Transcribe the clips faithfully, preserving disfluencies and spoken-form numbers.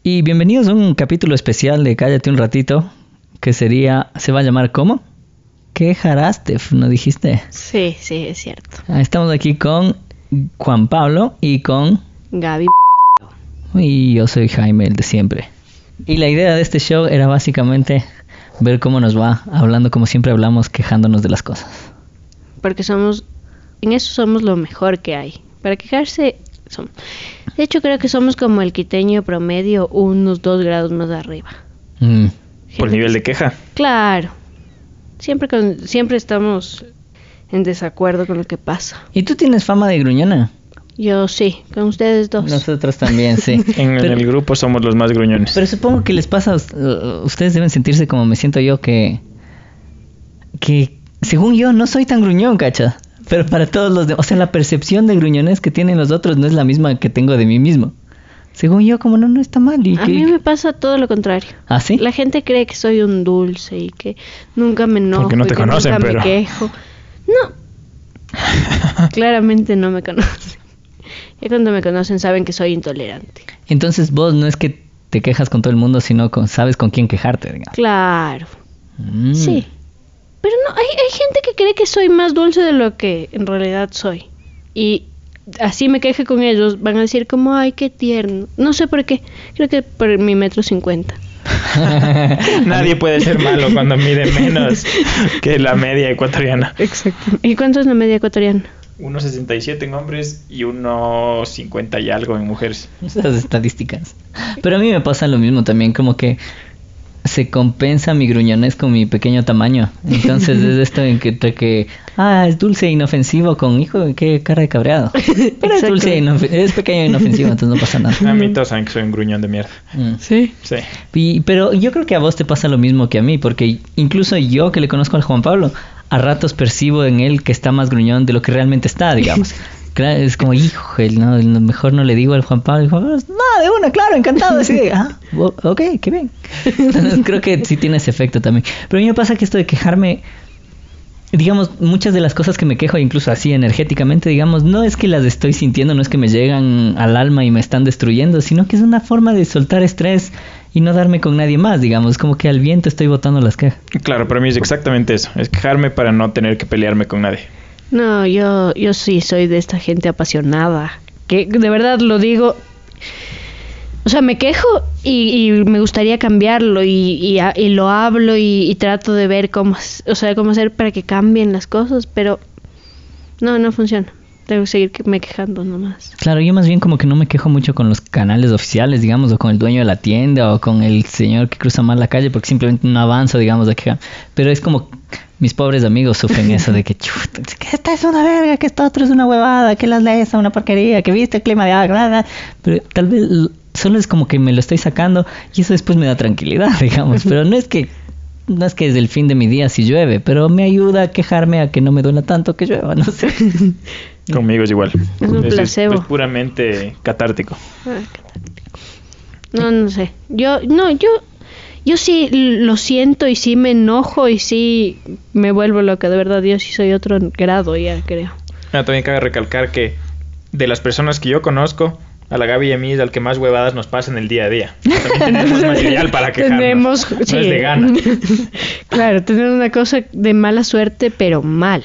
Y bienvenidos a un capítulo especial de Cállate un ratito, que sería, se va a llamar ¿cómo? ¿Qué Jarastef? ¿No dijiste? Sí, sí, es cierto. Estamos aquí con Juan Pablo y con Gaby. Y yo soy Jaime, el de siempre. Y la idea de este show era básicamente ver cómo nos va, hablando como siempre hablamos, quejándonos de las cosas. Porque somos, en eso somos lo mejor que hay. Para quejarse, somos. De hecho creo que somos como el quiteño promedio, unos dos grados más arriba. Mm. ¿Por nivel de queja? Claro. Siempre, con, siempre estamos en desacuerdo con lo que pasa. ¿Y tú tienes fama de gruñona? Yo sí, con ustedes dos. Nosotros también, sí. En, pero, en el grupo somos los más gruñones. Pero supongo que les pasa, uh, ustedes deben sentirse como me siento yo, que que según yo no soy tan gruñón, cacha. Pero para todos los demás, o sea, la percepción de gruñones que tienen los otros no es la misma que tengo de mí mismo. Según yo, como no, no está mal. ¿Y a que... mí me pasa todo lo contrario. ¿Ah, sí? La gente cree que soy un dulce y que nunca me enojo. Porque no te y que conocen, nunca pero... me quejo. No. Claramente no me conocen. Y cuando me conocen saben que soy intolerante. Entonces vos no es que te quejas con todo el mundo, sino con, sabes con quién quejarte, digamos. Claro. Mm. Sí. Pero no, hay, hay gente que cree que soy más dulce de lo que en realidad soy. Y así me queje con ellos, van a decir como, ay, qué tierno. No sé por qué. Creo que por mi metro cincuenta. Nadie puede ser malo cuando mide menos que la media ecuatoriana. Exacto. ¿Y cuánto es la media ecuatoriana? uno sesenta y siete en hombres y uno cincuenta y algo en mujeres. Esas estadísticas. Pero a mí me pasa lo mismo también, como que se compensa mi gruñonés con mi pequeño tamaño. Entonces es esto en que, que ah, es dulce e inofensivo con hijo, qué cara de cabreado. Pero es dulce e inofensivo, es pequeño e inofensivo, entonces no pasa nada. A mí todos saben que soy un gruñón de mierda. Mm. Sí. Sí. Y, pero yo creo que a vos te pasa lo mismo que a mí, porque incluso yo que le conozco al Juan Pablo, a ratos percibo en él que está más gruñón de lo que realmente está, digamos. Es como, hijo, no, mejor no le digo al Juan Pablo, Juan Pablo, no, de una, claro, encantado. Así de, ah, ok, qué bien. Entonces, creo que sí tiene ese efecto también. Pero a mí me pasa que esto de quejarme, digamos, muchas de las cosas que me quejo, incluso así energéticamente, digamos, no es que las estoy sintiendo, no es que me llegan al alma y me están destruyendo, sino que es una forma de soltar estrés y no darme con nadie más, digamos, como que al viento estoy botando las quejas. Claro, para mí es exactamente eso, es quejarme para no tener que pelearme con nadie. No, yo, yo sí soy de esta gente apasionada, que de verdad lo digo, o sea, me quejo y, y me gustaría cambiarlo y, y, y lo hablo y, y trato de ver cómo, o sea, cómo hacer para que cambien las cosas, pero no, no funciona. Tengo que seguir me quejando nomás. Claro, yo más bien como que no me quejo mucho con los canales oficiales, digamos, o con el dueño de la tienda, o con el señor que cruza mal la calle, porque simplemente no avanzo, digamos, de quejar. Pero es como, mis pobres amigos sufren eso de que, chuta, que esta es una verga, que esta otra es una huevada, que las leyes son una porquería, que viste el clima de agua, pero tal vez solo es como que me lo estoy sacando y eso después me da tranquilidad, digamos, pero no es que... No es que es el fin de mi día si llueve, pero me ayuda a quejarme a que no me duela tanto que llueva, no sé. Conmigo es igual. Es un es, placebo. Es, es puramente catártico. Ah, catártico. No, no sé. Yo, no, yo, yo sí lo siento y sí me enojo y sí me vuelvo loca. De verdad, yo sí soy otro grado ya, creo. Ah, también cabe recalcar que de las personas que yo conozco, a la Gaby y a mí es al que más huevadas nos pasa en el día a día. También tenemos material para quejarnos. Tenemos, no sí. es de gana. Claro, tenemos una cosa de mala suerte, pero mal.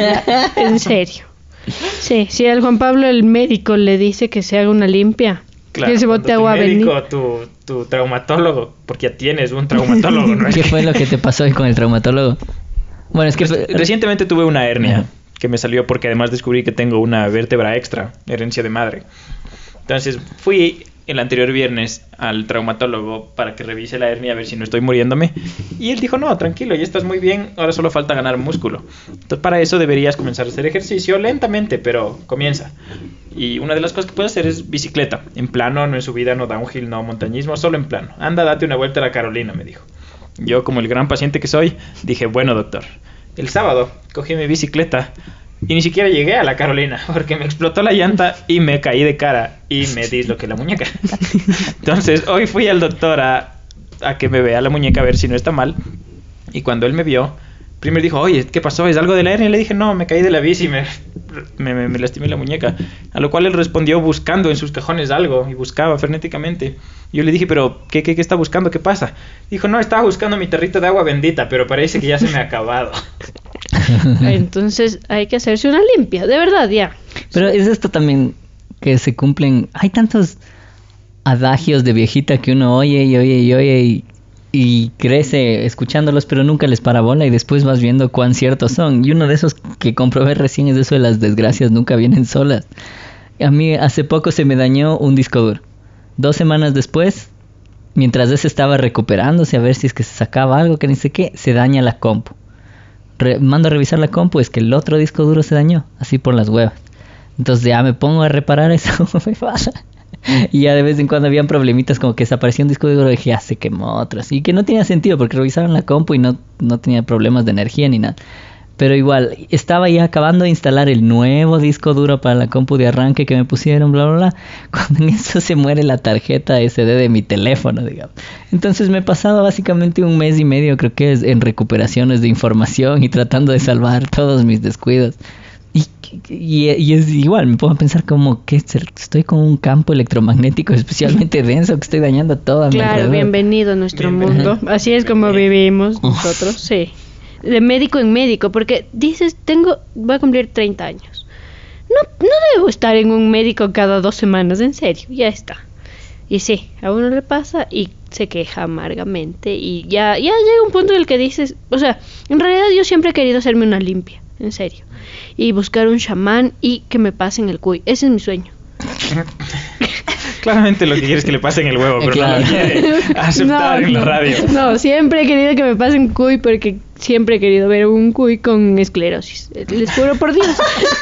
En serio. Sí, si al Juan Pablo el médico le dice que se haga una limpia, claro, que se bote agua a venir. Tu médico, tu, tu traumatólogo, porque ya tienes un traumatólogo, ¿no? ¿Qué fue lo que te pasó con el traumatólogo? Bueno, es que... Pues, recientemente tuve una hernia. Ajá. Que me salió porque además descubrí que tengo una vértebra extra, herencia de madre. Entonces fui el anterior viernes al traumatólogo para que revise la hernia a ver si no estoy muriéndome. Y él dijo, no, tranquilo, ya estás muy bien, ahora solo falta ganar músculo. Entonces para eso deberías comenzar a hacer ejercicio lentamente, pero comienza. Y una de las cosas que puedes hacer es bicicleta. En plano, no en subida, no downhill, no montañismo, solo en plano. Anda, date una vuelta a la Carolina, me dijo. Yo, como el gran paciente que soy, dije, bueno, doctor. El sábado cogí mi bicicleta y ni siquiera llegué a la Carolina porque me explotó la llanta y me caí de cara y me disloqué la muñeca. Entonces hoy fui al doctor a, a que me vea la muñeca a ver si no está mal, y cuando él me vio Primero dijo, oye, ¿qué pasó? ¿Es algo de la hernia? Y le dije, no, me caí de la bici y me, me, me, me lastimé la muñeca. A lo cual él respondió buscando en sus cajones algo y buscaba frenéticamente. Yo le dije, pero ¿qué, qué, qué está buscando? ¿Qué pasa? Dijo, no, estaba buscando mi tarrito de agua bendita, pero parece que ya se me ha acabado. Entonces hay que hacerse una limpia, de verdad, ya. Pero es esto también que se cumplen. Hay tantos adagios de viejita que uno oye y oye y oye y, y crece escuchándolos, pero nunca les para bola y después vas viendo cuán ciertos son. Y uno de esos que comprobé recién es eso de las desgracias nunca vienen solas. A mí hace poco se me dañó un disco duro. Dos semanas después, mientras ese estaba recuperándose a ver si es que se sacaba algo, que ni sé qué, se daña la compu. Re- mando a revisar la compu, es que el otro disco duro se dañó, así por las huevas. Entonces ya me pongo a reparar eso, me pasa. Y ya de vez en cuando habían problemitas como que desapareció un disco duro y dije, ya se quemó otro. Así que no tenía sentido porque revisaron la compu y no, no tenía problemas de energía ni nada. Pero igual, estaba ya acabando de instalar el nuevo disco duro para la compu de arranque que me pusieron, bla, bla, bla. Cuando en eso se muere la tarjeta ese de de mi teléfono, digamos. Entonces me he pasado básicamente un mes y medio, creo que es, en recuperaciones de información y tratando de salvar todos mis descuidos. Y, y, y es igual, me pongo a pensar como que estoy con un campo electromagnético especialmente denso que estoy dañando todo a mi Claro, alrededor. bienvenido a nuestro Bienvenido. mundo. Así es como vivimos nosotros, sí. De médico en médico, porque dices, tengo, voy a cumplir treinta años. No, no debo estar en un médico cada dos semanas, en serio, ya está. Y sí, a uno le pasa y se queja amargamente y ya, ya llega un punto en el que dices, o sea, en realidad yo siempre he querido hacerme una limpia, en serio. Y buscar un chamán y que me pasen el cuy, ese es mi sueño. Claramente lo que quieres es que le pasen el huevo, pero Claro. no lo quiere aceptar No, en la no. radio. No, siempre he querido que me pasen cuy porque siempre he querido ver un cuy con esclerosis. Les juro por Dios.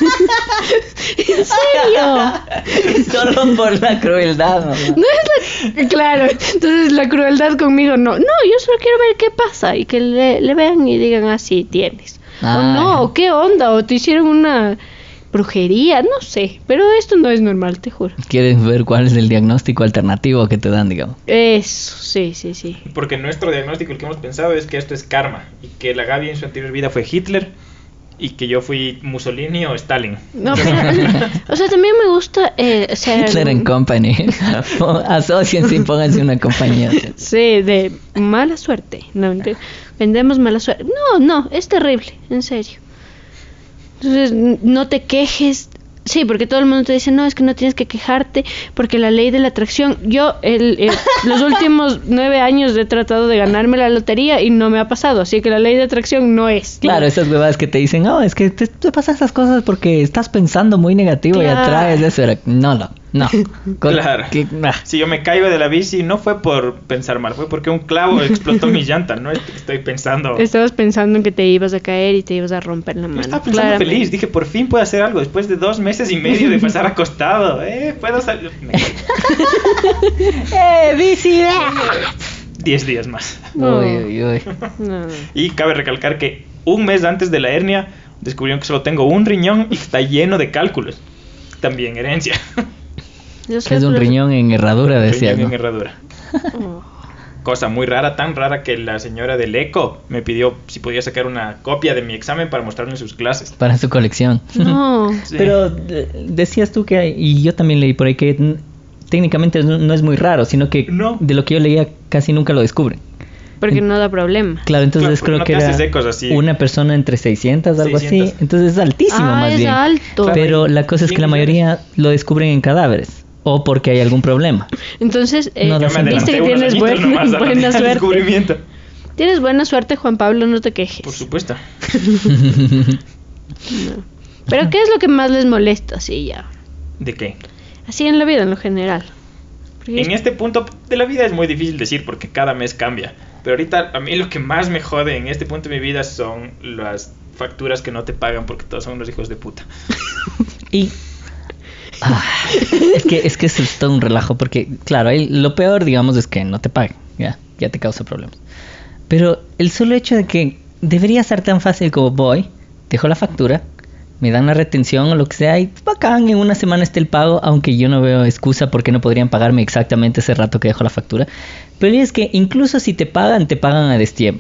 ¿En serio? Solo por la crueldad, mamá. No es la... Claro, entonces la crueldad conmigo no. No, yo solo quiero ver qué pasa y que le, le vean y digan, ah, sí, tienes. Ah. O no, o qué onda, o te hicieron una brujería, no sé. Pero esto no es normal, te juro. Quieres ver cuál es el diagnóstico alternativo que te dan, digamos. Eso, sí, sí, sí. Porque nuestro diagnóstico, el que hemos pensado, es que esto es karma. Y que la Gaby en su anterior vida fue Hitler. Y que yo fui Mussolini o Stalin. No, pero, o sea, también me gusta eh, ser... Hitler and Company. Asociense y pónganse una compañía. Sí, de mala suerte. No, de- vendemos mala suerte. No, no, es terrible, en serio. Entonces, n- no te quejes. Sí, porque todo el mundo te dice, no, es que no tienes que quejarte porque la ley de la atracción. Yo, el, el- los últimos nueve años he tratado de ganarme la lotería y no me ha pasado. Así que la ley de atracción no es. Claro, esas huevadas que te dicen, no, es que te, te pasan esas cosas porque estás pensando muy negativo Claro. y atraes eso. Era- No, no, no. Con- Claro. que- nah. Si yo me caigo de la bici, no fue por pensar mal, fue porque un clavo explotó mi llanta. No es que estoy pensando. Estabas pensando en que te ibas a caer y te ibas a romper la Yo mano. estaba pensando claramente. feliz. Dije, por fin puedo hacer algo después de dos meses y medio de pasar acostado. Eh, puedo salir. ¡Eh, bici! Diez días más. No. Uy, uy, uy. No. Y cabe recalcar que un mes antes de la hernia descubrieron que solo tengo un riñón y que está lleno de cálculos. También herencia. Los Es un cálculos- riñón en herradura, decía, Riñón ¿no? en herradura. Oh. Cosa muy rara, tan rara que la señora del eco me pidió si podía sacar una copia de mi examen para mostrarme en sus clases. Para su colección. No. Sí. Pero eh, decías tú que, hay- y yo también leí por ahí que mm, técnicamente no, no es muy raro, sino que No. de lo que yo leía casi nunca lo descubren. Porque no da problema. Claro, entonces Claro, porque creo no que te era haces ecos así. una persona entre seiscientos, algo seiscientos. así. Entonces es altísimo Ah, más es bien. alto. Claro. Pero la cosa es que la cien millones. mayoría lo descubren en cadáveres o porque hay algún problema. Entonces, eh, No da Yo me sentido. viste adelanté que unos tienes añitos buena, nomás a la- buena al suerte. descubrimiento. Tienes buena suerte, Juan Pablo, no te quejes. Por supuesto. No. Pero ¿qué es lo que más les molesta? Así ya. ¿De qué? Así en la vida, en lo general. Porque En este punto de la vida es muy difícil decir porque cada mes cambia. Pero ahorita a mí lo que más me jode en este punto de mi vida son las facturas que no te pagan porque todos son unos hijos de puta. Y ah, es que es que eso es todo un relajo porque claro, ahí lo peor digamos es que no te paguen, ya, ya te causa problemas. Pero el solo hecho de que debería ser tan fácil como voy, dejo la factura, me dan la retención o lo que sea y bacán, en una semana está el pago, aunque yo no veo excusa por qué no podrían pagarme exactamente ese rato que dejo la factura. Pero es que incluso si te pagan, te pagan a destiempo.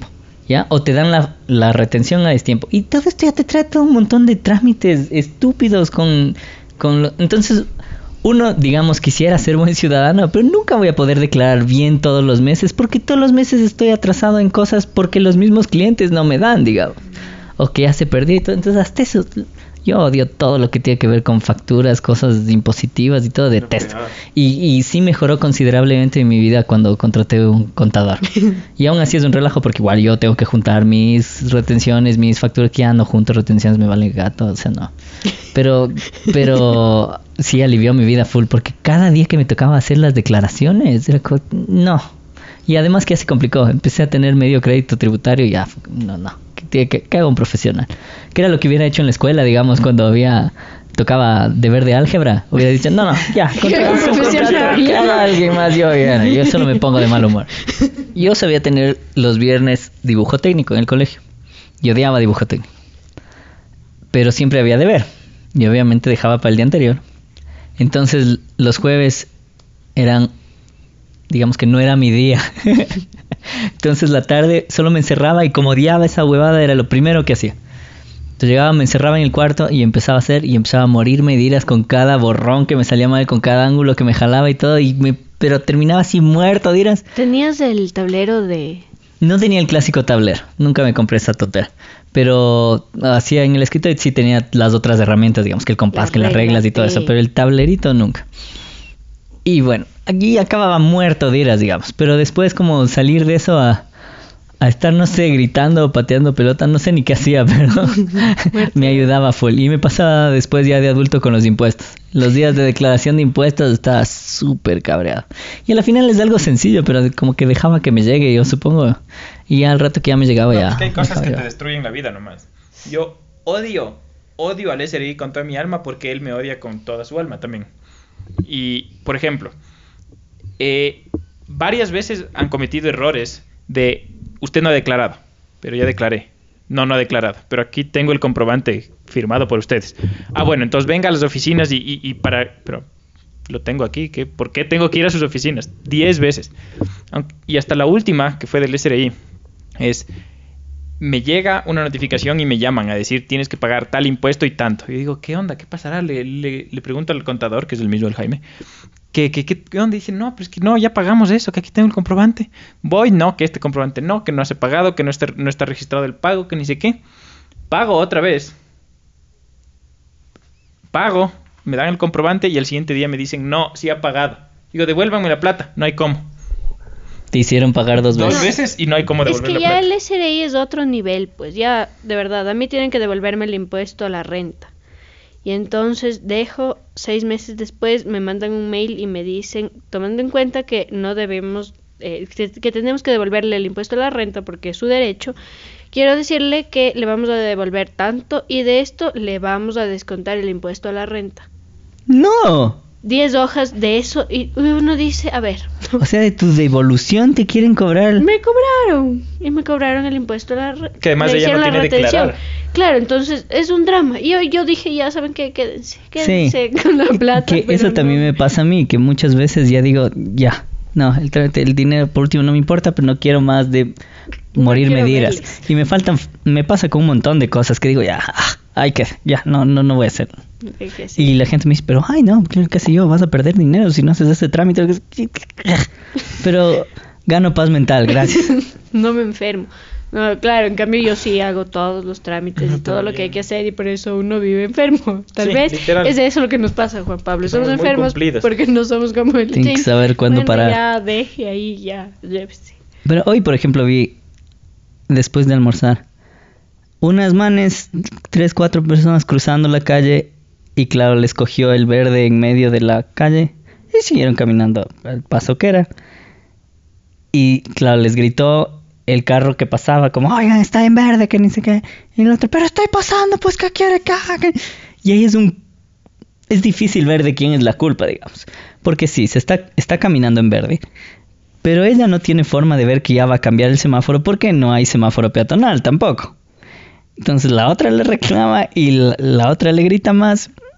¿ya? O te dan la, la retención a destiempo. Y todo esto ya te trae todo un montón de trámites estúpidos con... con lo... Entonces, uno, digamos, quisiera ser buen ciudadano, pero nunca voy a poder declarar bien todos los meses, porque todos los meses estoy atrasado en cosas porque los mismos clientes no me dan, digamos. O que ya se perdió y todo. Entonces, hasta eso... Yo odio todo lo que tiene que ver con facturas, cosas impositivas y todo, detesto. Y, y sí mejoró considerablemente en mi vida cuando contraté un contador. Y aún así es un relajo porque igual yo tengo que juntar mis retenciones, mis facturas, que ya no junto retenciones, me vale gato, o sea, no. Pero, pero sí alivió mi vida full porque cada día que me tocaba hacer las declaraciones, era como, no. Y además que ya se complicó, empecé a tener medio crédito tributario y ya, no, no. Que, que, que haga un profesional. Que era lo que hubiera hecho en la escuela, digamos, cuando había tocaba deber de álgebra. Hubiera dicho, no, no, ya, contra, contra, que haga alguien más, yo, ya, yo solo me pongo de mal humor. Yo sabía tener los viernes dibujo técnico en el colegio. Yo odiaba dibujo técnico. Pero siempre había deber. Y obviamente dejaba para el día anterior. Entonces los jueves eran, digamos que no era mi día. Entonces la tarde solo me encerraba y como odiaba esa huevada era lo primero que hacía. Entonces llegaba, me encerraba en el cuarto y empezaba a hacer y empezaba a morirme de iras con cada borrón que me salía mal, con cada ángulo que me jalaba y todo, y me, pero terminaba así muerto de iras. ¿Tenías el tablero de...? No tenía el clásico tablero, nunca me compré esa tontera, pero hacía en el escritorio sí tenía las otras herramientas, digamos que el compás, las que reglas, las reglas y todo sí. Eso, pero el tablerito nunca. Y bueno, aquí acababa muerto de iras, digamos. Pero después como salir de eso a, a estar, no sé, gritando o pateando pelota, no sé ni qué hacía, pero me ayudaba full. Y me pasaba después ya de adulto con los impuestos. Los días de declaración de impuestos estaba súper cabreado. Y a la final es algo sencillo, pero como que dejaba que me llegue, yo supongo. Y al rato que ya me llegaba no, ya... Es que hay cosas que te destruyen la vida nomás. Yo odio, odio al S R I con toda mi alma porque él me odia con toda su alma también. Y, por ejemplo, eh, varias veces han cometido errores de usted no ha declarado, pero ya declaré. No, no ha declarado, pero aquí tengo el comprobante firmado por ustedes. Ah, bueno, entonces venga a las oficinas y, y, y para... Pero lo tengo aquí, ¿qué? ¿Por qué tengo que ir a sus oficinas? Diez veces. Y hasta la última, que fue del S R I, es... Me llega una notificación y me llaman a decir tienes que pagar tal impuesto y tanto. Y digo, ¿qué onda? ¿Qué pasará? Le, le, le pregunto al contador, que es el mismo el Jaime, ¿qué, qué, qué, qué onda? Y dice, no, pero es que no, ya pagamos eso, que aquí tengo el comprobante. Voy, no, que este comprobante no, que no se ha pagado, que no está, no está registrado el pago, que ni sé qué. Pago otra vez. Pago, me dan el comprobante y al siguiente día me dicen, no, sí ha pagado. Digo, devuélvanme la plata, no hay cómo. Te hicieron pagar dos veces. Dos veces y no hay cómo devolver la plata. Es que ya el S R I es otro nivel, pues ya, de verdad, a mí tienen que devolverme el impuesto a la renta. Y entonces dejo, seis meses después me mandan un mail y me dicen, tomando en cuenta que no debemos, eh, que, que tenemos que devolverle el impuesto a la renta porque es su derecho, quiero decirle que le vamos a devolver tanto y de esto le vamos a descontar el impuesto a la renta. ¡No! Diez hojas de eso y uno dice, a ver. O sea, de tu devolución te quieren cobrar. Me cobraron y me cobraron el impuesto a la re- que además ella no tiene declarar. Claro, entonces es un drama. Y yo, yo dije, ya saben que quédense, quédense sí. con la plata. Que eso no. También me pasa a mí, que muchas veces ya digo, ya, no, el, el dinero por último no me importa, pero no quiero más de morirme no de iras. Y me faltan, me pasa con un montón de cosas que digo, ya, hay que, ya, no, no, no voy a hacerlo. Sí. Y la gente me dice, pero ay no, qué sé yo, vas a perder dinero si no haces ese trámite. Pero gano paz mental, gracias. No me enfermo. No, claro, en cambio yo sí hago todos los trámites y todo lo que hay que hacer y por eso uno vive enfermo. Tal sí, vez literal. Es eso lo que nos pasa, Juan Pablo. Somos, somos enfermos porque no somos como el Tienen que saber cuándo bueno, parar. Ya deje ahí, ya, llévese. Pero hoy, por ejemplo, vi, después de almorzar, unas manes, tres, cuatro personas cruzando la calle y claro, les cogió el verde en medio de la calle y siguieron caminando al paso que era. Y claro, les gritó el carro que pasaba como, oigan, está en verde, que ni sé qué. Y el otro, pero estoy pasando, pues, ¿qué quiere que haga? Y ahí es un... Es difícil ver de quién es la culpa, digamos. Porque sí, se está, está caminando en verde. Pero ella no tiene forma de ver que ya va a cambiar el semáforo porque no hay semáforo peatonal tampoco. Entonces la otra le reclama y la, la otra le grita más.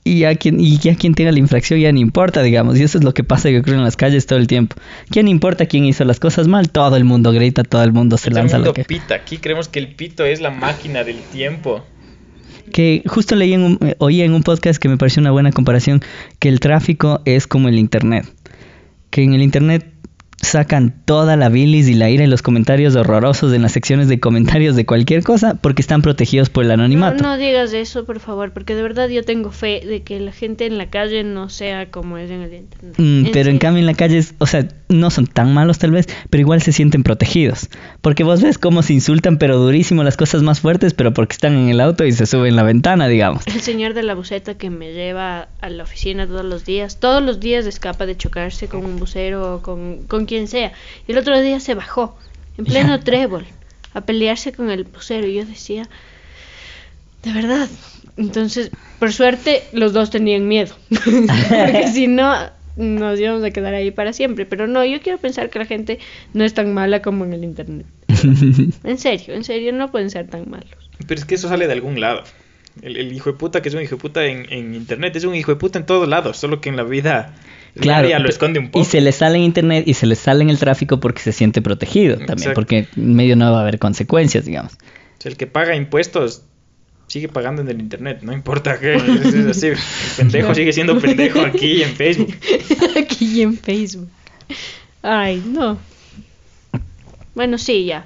y ya quien, y ya quien tenga la infracción ya no importa, digamos. Y eso es lo que pasa, yo creo, en las calles todo el tiempo. ¿Quién importa quién hizo las cosas mal? Todo el mundo grita, todo el mundo se Todo el lanza mundo la que... pita. Aquí creemos que el pito es la máquina del tiempo. Que justo leí en un, eh, oí en un podcast que me pareció una buena comparación, que el tráfico es como el internet. Que en el internet sacan toda la bilis y la ira y los comentarios horrorosos en las secciones de comentarios de cualquier cosa porque están protegidos por el anonimato. No, no digas eso, por favor, porque de verdad yo tengo fe de que la gente en la calle no sea como es en el internet. Mm, En pero serio. en cambio en la calle, es- o sea, no son tan malos tal vez, pero igual se sienten protegidos. Porque vos ves cómo se insultan, pero durísimo, las cosas más fuertes, pero porque están en el auto y se suben la ventana, digamos. El señor de la buseta que me lleva a la oficina todos los días, todos los días escapa de chocarse con un bucero o con, con quien sea. Y el otro día se bajó, en pleno Ya. trébol, a pelearse con el bucero. Y yo decía, de verdad. Entonces, por suerte, los dos tenían miedo. Porque si no, nos íbamos a quedar ahí para siempre. Pero no, yo quiero pensar que la gente no es tan mala como en el internet. En serio, en serio, no pueden ser tan malos. Pero es que eso sale de algún lado. El, el hijo de puta que es un hijo de puta en, en internet es un hijo de puta en todos lados, solo que en la vida Claro, diaria lo pe- esconde un poco. y se le sale en internet y se le sale en el tráfico porque se siente protegido también, Exacto. porque en medio no va a haber consecuencias, digamos. O sea, el que paga impuestos sigue pagando en el internet, no importa qué. Es, es así. El pendejo sigue siendo pendejo aquí en Facebook. Aquí en Facebook. Ay, no. Bueno, sí, ya.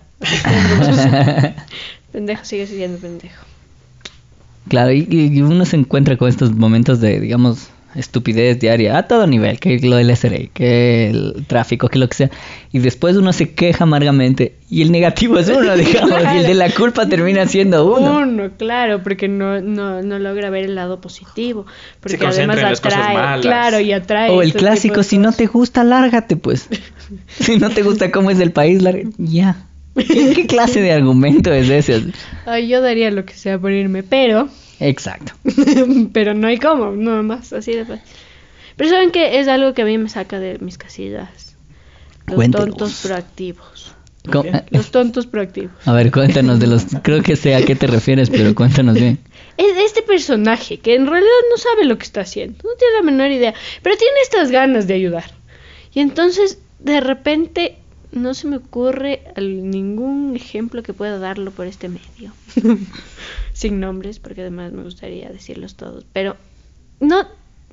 Pendejo sigue siendo pendejo. Claro, y, y uno se encuentra con estos momentos de, digamos, estupidez diaria a todo nivel, que lo del S R E, que el tráfico, que lo que sea, y después uno se queja amargamente y el negativo es uno, digamos, y el de la culpa termina siendo uno. Uno, claro, porque no, no, no logra ver el lado positivo. Porque Se concentra además en las cosas atrae, malas. claro, y atrae. O el este tipo clásico, de si no cosas. te gusta, lárgate, pues. Si no te gusta cómo es el país, lárgate. Ya. ¿Qué, qué clase de argumento es ese? Ay, yo daría lo que sea por irme, pero... Exacto. pero no hay cómo, nada más, así de fácil. Pero saben que es algo que a mí me saca de mis casillas. Los Cuéntenos. tontos proactivos. Co- Bien. Los tontos proactivos. A ver, cuéntanos de los... Creo que sé a qué te refieres, pero cuéntanos bien. Es este personaje que en realidad no sabe lo que está haciendo, no tiene la menor idea, pero tiene estas ganas de ayudar. Y entonces, de repente, no se me ocurre al- ningún ejemplo que pueda darlo por este medio. Sin nombres, porque además me gustaría decirlos todos. Pero no,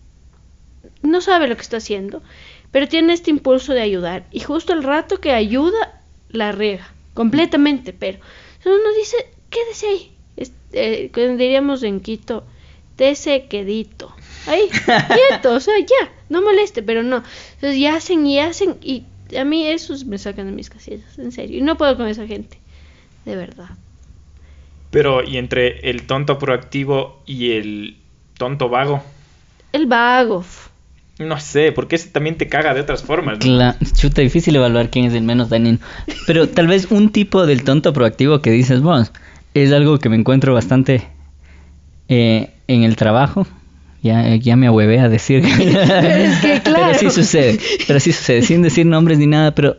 no sabe lo que está haciendo, pero tiene este impulso de ayudar. Y justo el rato que ayuda, la riega completamente. Pero uno dice, quédese ahí. Es- eh, como diríamos en Quito, tese quedito. Ahí, quieto, o sea, ya, no moleste, pero no. Entonces, y hacen y hacen, y a mí esos me sacan de mis casillas, en serio. Y no puedo con esa gente, de verdad. Pero, y entre el tonto proactivo y el tonto vago, El vago. no sé, porque ese también te caga de otras formas, ¿no? Cla- chuta, difícil evaluar quién es el menos dañino. Pero tal vez un tipo del tonto proactivo que dices, bueno, es algo que me encuentro bastante eh, en el trabajo. Ya, ya me ahuevé a decir. Es que, claro. Pero sí sucede, pero sí sucede, sin decir nombres ni nada, pero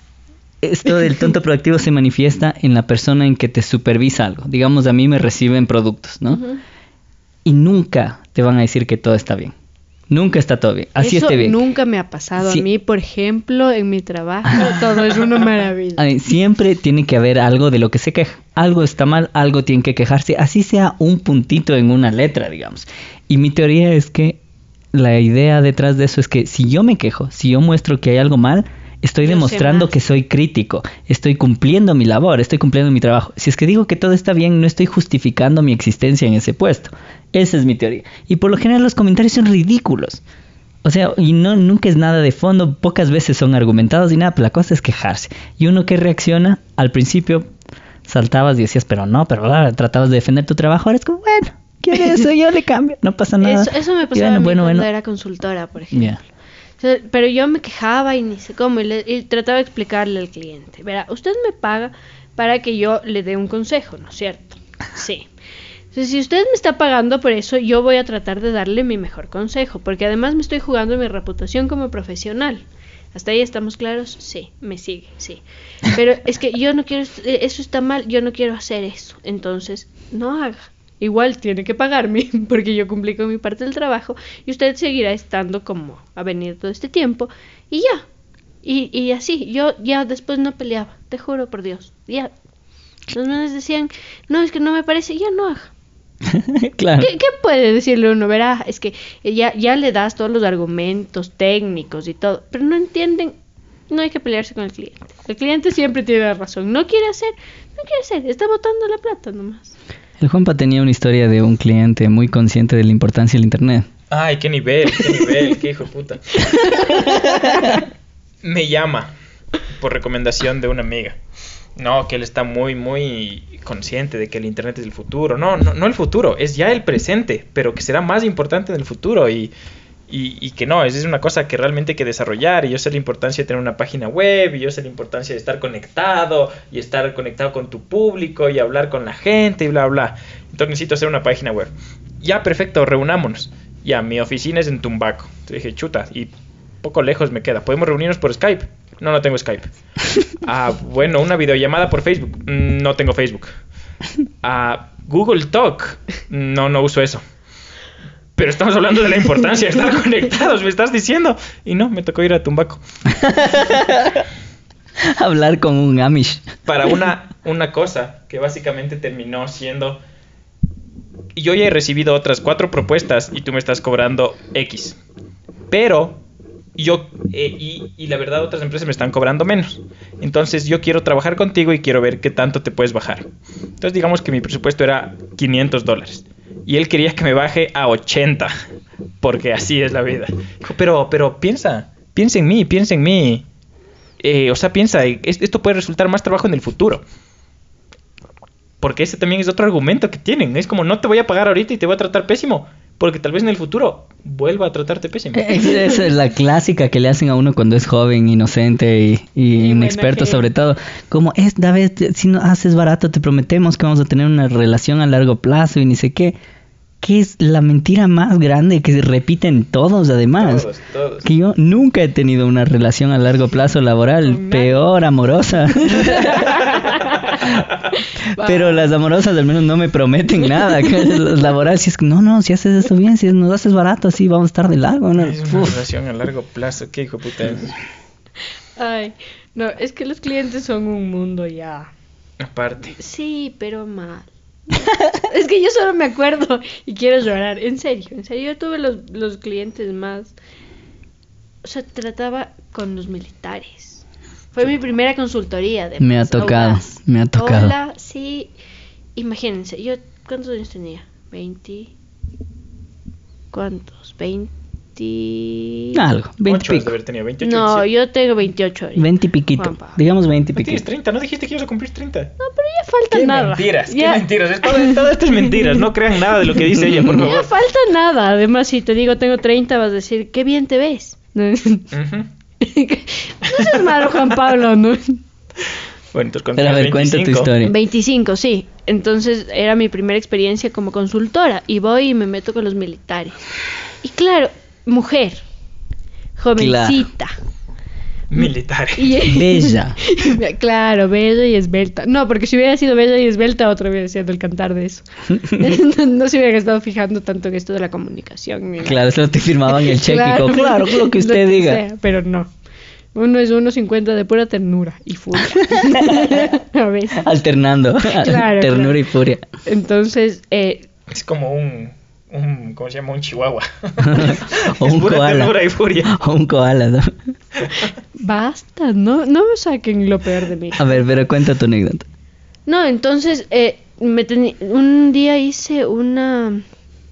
esto del tonto proactivo se manifiesta en la persona en que te supervisa algo. Digamos, a mí me reciben productos, ¿no? Ujú. Y nunca te van a decir que todo está bien. Nunca está todo bien. Así Eso esté bien. nunca me ha pasado Sí. a mí, por ejemplo, en mi trabajo, todo es una maravilla. Ay, siempre tiene que haber algo de lo que se queja. Algo está mal, algo tiene que quejarse, así sea un puntito en una letra, digamos. Y mi teoría es que la idea detrás de eso es que si yo me quejo, si yo muestro que hay algo mal, estoy Yo sé demostrando más. que soy crítico, estoy cumpliendo mi labor, estoy cumpliendo mi trabajo. Si es que digo que todo está bien, no estoy justificando mi existencia en ese puesto. Esa es mi teoría. Y por lo general los comentarios son ridículos. O sea, y no nunca es nada de fondo, pocas veces son argumentados y nada, pero la cosa es quejarse. Y uno que reacciona, al principio saltabas y decías, pero no, pero ah, tratabas de defender tu trabajo, ahora es como, bueno, quiere eso, yo le cambio, no pasa nada. Eso, eso me Y pasaba bueno, a mí bueno, cuando bueno. era consultora, por ejemplo. Ya. O sea, pero yo me quejaba y ni sé cómo, y, le- y trataba de explicarle al cliente. Verá, usted me paga para que yo le dé un consejo, ¿no es cierto? Sí. Entonces, si usted me está pagando por eso, yo voy a tratar de darle mi mejor consejo, porque además me estoy jugando mi reputación como profesional. ¿Hasta ahí estamos claros? Sí, me sigue, sí. Pero es que yo no quiero, eh, eso está mal, yo no quiero hacer eso. Entonces, no haga. igual tiene que pagarme porque yo cumplí con mi parte del trabajo y usted seguirá estando como ha venido todo este tiempo y ya. Y, y así, yo ya después no peleaba, te juro por Dios. Ya, los manes decían, no, es que no me parece, ya no haga. Claro. ¿Qué, ¿Qué puede decirle uno? Verá, es que ya, ya le das todos los argumentos técnicos y todo, pero no entienden, no hay que pelearse con el cliente. El cliente siempre tiene la razón, no quiere hacer, no quiere hacer, está botando la plata nomás. El Juanpa tenía una historia de un cliente muy consciente de la importancia del internet. Ay, qué nivel, qué nivel, qué hijo de puta. Me llama por recomendación de una amiga. No, que él está muy, muy consciente de que el internet es el futuro. No, no, no el futuro, es ya el presente, pero que será más importante en el futuro y, y, y que no, es una cosa que realmente hay que desarrollar. Y yo sé la importancia de tener una página web, y yo sé la importancia de estar conectado y estar conectado con tu público y hablar con la gente y bla, bla. Entonces necesito hacer una página web. Ya, perfecto, reunámonos. Ya, mi oficina es en Tumbaco. Entonces dije, chuta, y poco lejos me queda. ¿Podemos reunirnos por Skype? No, no tengo Skype. Ah, bueno, una videollamada por Facebook. No tengo Facebook. Ah, Google Talk. No, no uso eso. Pero estamos hablando de la importancia de estar conectados, me estás diciendo. Y no, me tocó ir a Tumbaco. Hablar con un Amish. Para una, una cosa que básicamente terminó siendo... Yo ya he recibido otras cuatro propuestas y tú me estás cobrando X. Pero... yo eh, y, y la verdad otras empresas me están cobrando menos. Entonces yo quiero trabajar contigo y quiero ver qué tanto te puedes bajar. Entonces digamos que mi presupuesto era quinientos dólares y él quería que me baje a ochenta, porque así es la vida. Dijo, pero, pero piensa, piensa en mí, piensa en mí. Eh, o sea, piensa, esto puede resultar más trabajo en el futuro. Porque ese también es otro argumento que tienen. Es como, no te voy a pagar ahorita y te voy a tratar pésimo, porque tal vez en el futuro vuelva a tratarte pésimo. Esa es la clásica que le hacen a uno cuando es joven, inocente y, y inexperto sobre todo. Como, esta vez, si no haces barato, te prometemos que vamos a tener una relación a largo plazo y ni sé qué. Que es la mentira más grande que se repiten todos, además. Todos, todos. Que yo nunca he tenido una relación a largo plazo laboral, peor amorosa. Pero las amorosas al menos no me prometen nada. Las laborales, si es que no, no, si haces esto bien, si nos haces barato, así vamos a estar de largo, ¿no? Es una Uf. relación a largo plazo, qué hijo de puta es. Ay, no, es que los clientes son un mundo ya. Aparte. Sí, pero mal. Es que yo solo me acuerdo y quiero llorar. En serio, en serio, yo tuve los, los clientes más... O sea, trataba con los militares. Fue mi primera consultoría. De me ha tocado, Hola. me ha tocado. Hola, sí. Imagínense, yo, ¿cuántos años tenía? veinte. ¿Cuántos? veinte. Algo, veinte ocho has de haber tenido, veintiocho. No, veintisiete. yo tengo veintiocho. Ahorita. veinte y piquito. Juanpa. Digamos veinte y piquito. Tienes treinta, ¿no dijiste que ibas a cumplir treinta? No, pero ya falta ¿Qué nada. Mentiras, ya. qué mentiras. Todo, todo esto es mentiras. No crean nada de lo que dice ella, por favor. Ya falta nada. Además, si te digo tengo treinta, vas a decir, qué bien te ves. No, uh-huh. No seas malo, Juan Pablo, ¿no? Bueno, entonces, pero a ver, cuenta tu historia. veinticinco, sí. Entonces era mi primera experiencia como consultora y voy y me meto con los militares. Y claro, mujer, jovencita. Claro. Militar. Y, bella. Claro, bella y esbelta. No, porque si hubiera sido bella y esbelta, otra hubiera sido el cantar de eso. no, no se hubiera estado fijando tanto en esto de la comunicación. Claro, solo te firmaban el cheque. Claro, y claro, lo que usted lo que diga. Sea, pero no. Uno es uno cincuenta de pura ternura y furia. A veces. Alternando. Claro, ternura claro. y furia. Entonces, eh, es como un, un, ¿cómo se llama? Un chihuahua. O un koala. Ternura y furia. O un koala, ¿no? Basta, no, no me saquen lo peor de mí. A ver, pero cuenta tu anécdota. No, entonces, eh, me teni- un día hice una,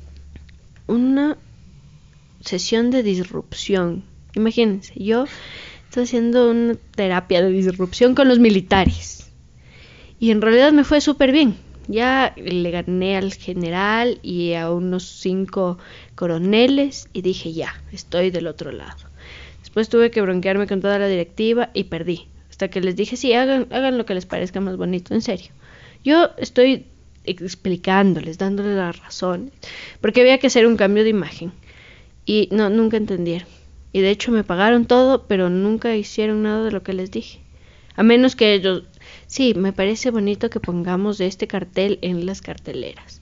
una sesión de disrupción. Imagínense, yo estoy haciendo una terapia de disrupción con los militares. Y en realidad me fue súper bien. Ya le gané al general y a unos cinco coroneles y dije, ya, estoy del otro lado. Después tuve que bronquearme con toda la directiva y perdí. Hasta que les dije, sí, hagan, hagan lo que les parezca más bonito, en serio. Yo estoy explicándoles, dándoles las razones, porque había que hacer un cambio de imagen. Y no, nunca entendieron. Y de hecho me pagaron todo, pero nunca hicieron nada de lo que les dije. A menos que ellos, sí, me parece bonito que pongamos este cartel en las carteleras.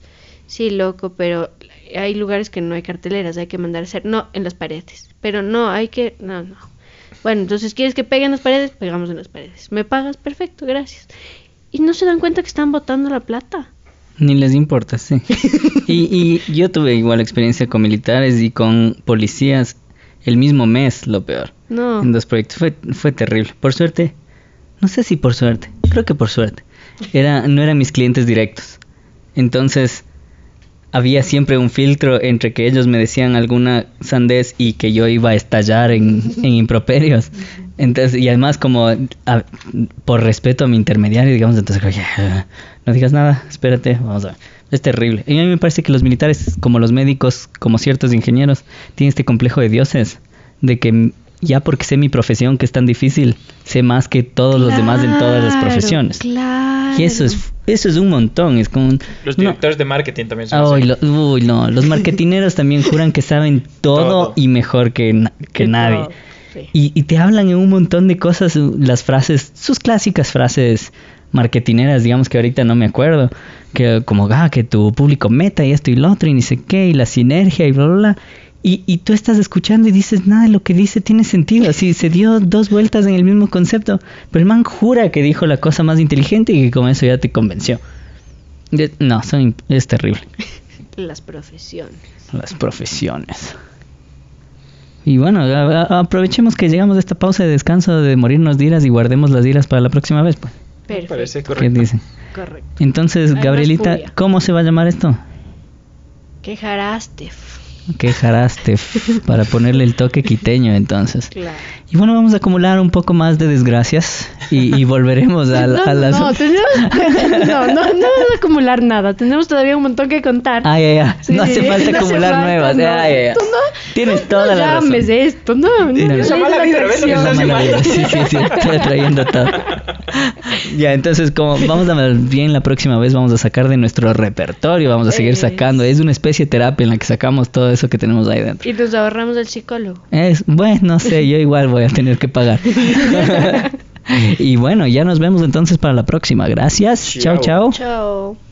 Sí, loco, pero hay lugares que no hay carteleras, hay que mandar a hacer, no, en las paredes, pero no, hay que, no, no. Bueno, entonces, ¿quieres que pegue en las paredes? Pegamos en las paredes. ¿Me pagas? Perfecto, gracias. Y no se dan cuenta que están botando la plata. Ni les importa, sí. y, y yo tuve igual experiencia con militares y con policías el mismo mes, lo peor. No. En dos proyectos. Fue, fue terrible. Por suerte, no sé si por suerte, creo que por suerte. Era, no eran mis clientes directos. Entonces, había siempre un filtro entre que ellos me decían alguna sandez y que yo iba a estallar en, en improperios. Entonces, y además como a, por respeto a mi intermediario, digamos, entonces oye, no digas nada, espérate, vamos a ver. Es terrible. Y a mí me parece que los militares, como los médicos, como ciertos ingenieros, tienen este complejo de dioses, de que ya porque sé mi profesión, que es tan difícil, sé más que todos claro, los demás en todas las profesiones. Claro. Y eso es eso es un montón. Es como un, los directores no. de marketing también son oh, lo, uy, no. Los marketineros también juran que saben todo, todo. y mejor que, que, que nadie. Todo. Sí. Y, y te hablan en un montón de cosas, las frases, sus clásicas frases marketineras, digamos que ahorita no me acuerdo, que como, ah, que tu público meta y esto y lo otro y ni sé qué, y la sinergia y bla, bla, bla. Y, y tú estás escuchando y dices, nada de lo que dice tiene sentido. Así se dio dos vueltas en el mismo concepto. Pero el man jura que dijo la cosa más inteligente y que con eso ya te convenció. De, no, son, es terrible. Las profesiones. Las profesiones. Y bueno, a, a, aprovechemos que llegamos a esta pausa de descanso de morirnos de iras y guardemos las iras para la próxima vez, pues. Perfecto. Parece correcto. ¿Qué dicen? Correcto. Entonces, hay Gabrielita, ¿cómo se va a llamar esto? Quejaraste. Quejaraste para ponerle el toque quiteño entonces. Claro. Y bueno, vamos a acumular un poco más de desgracias y, y volveremos a, no, a las... No, tenemos... no, no, no vamos a acumular nada. Tenemos todavía un montón que contar. Ah, ya, ya. Sí, no hace falta no acumular hace falta, nuevas. No. Ah, ya, ya. Tú no, Tienes toda no la razón. No llames esto, no. no, no esa mala vida, ¿ves? Sí, sí, sí. Estoy trayendo todo. Ya, entonces, como vamos a ver bien la próxima vez, vamos a sacar de nuestro repertorio, vamos a seguir es. sacando. Es una especie de terapia en la que sacamos todo eso que tenemos ahí dentro. Y nos ahorramos el psicólogo. Es, bueno, no sé, yo igual voy a tener que pagar. Y bueno, ya nos vemos entonces para la próxima. Gracias. Chao, chao. Chao.